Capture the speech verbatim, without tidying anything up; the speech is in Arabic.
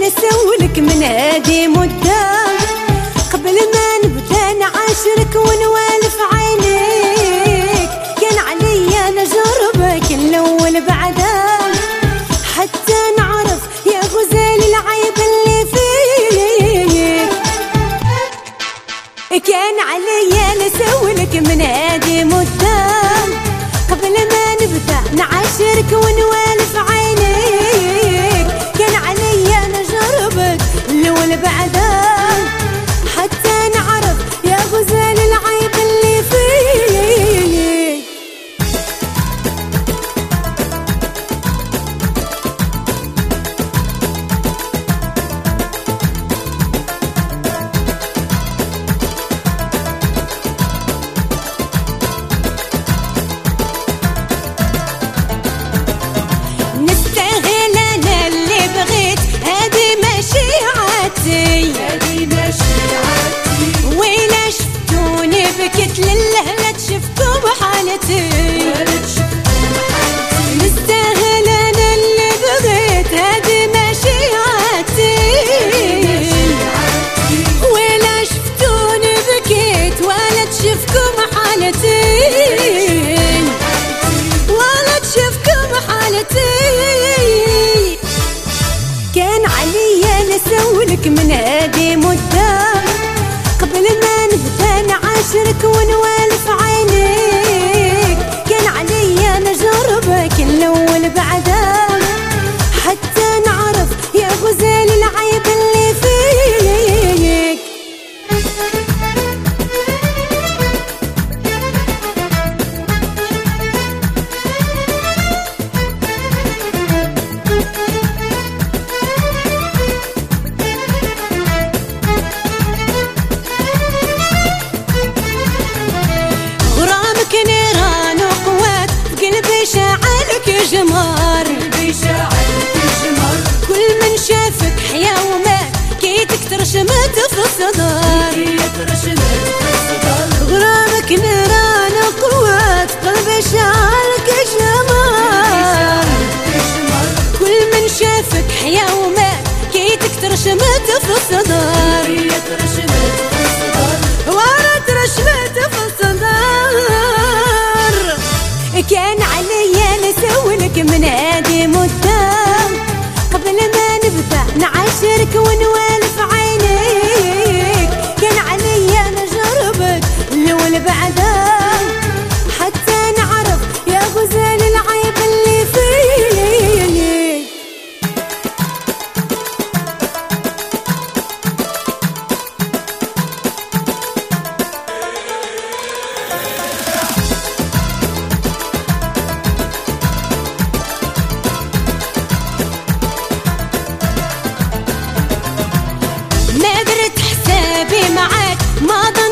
نسولك من هادي مدة قبل ما نبدا نعاشرك ونوالف عينيك. كان عليا نجربك الأول بعدا حتى نعرف يا غزال العيب اللي فيك. كان عليا نسولك من هادي مدة قبل ما نبدا نعاشرك ونوالف عينيك. كان عليا نجربك الأول بعدا حتى نعرف يا غزال العيب اللي فيك. نستاهل انا اللي بغيت هادي ماشي عادتي ويلا شفتوني بكيت لله لا تشوفكم بحالتي. نستاهل انا اللي بغيت هادي ماشي عادتي ويلا شفتوني بكيت ولا تشوفكم حالتي ولا تشوفكم حالتي. كان عليا نسولك من هادي مدة قبل ما نبدا نعاشرك ونوالف عينيك. كان عليا نجربك الأول بعدا حتى نعرف يا غزال العيب اللي فيك. نيران وقوات قلبي شاعلك جمار كل من شافك حيا ومات كي تكتر شمت في الصدر. غرامك نيران وقوات قلبي شاعلك جمار كل من شافك حيا ومات كي تكتر شمت في الصدر. ورد رشمت في الصدر. كان عليا نسولك من هادي مدة قبل ما نبدا نعاشرك ونوالف عينيك. كان عليا نجربك الأول بعدا حتى نعرف يا غزال العيب اللي فيك. ما درت حسابي معاك ما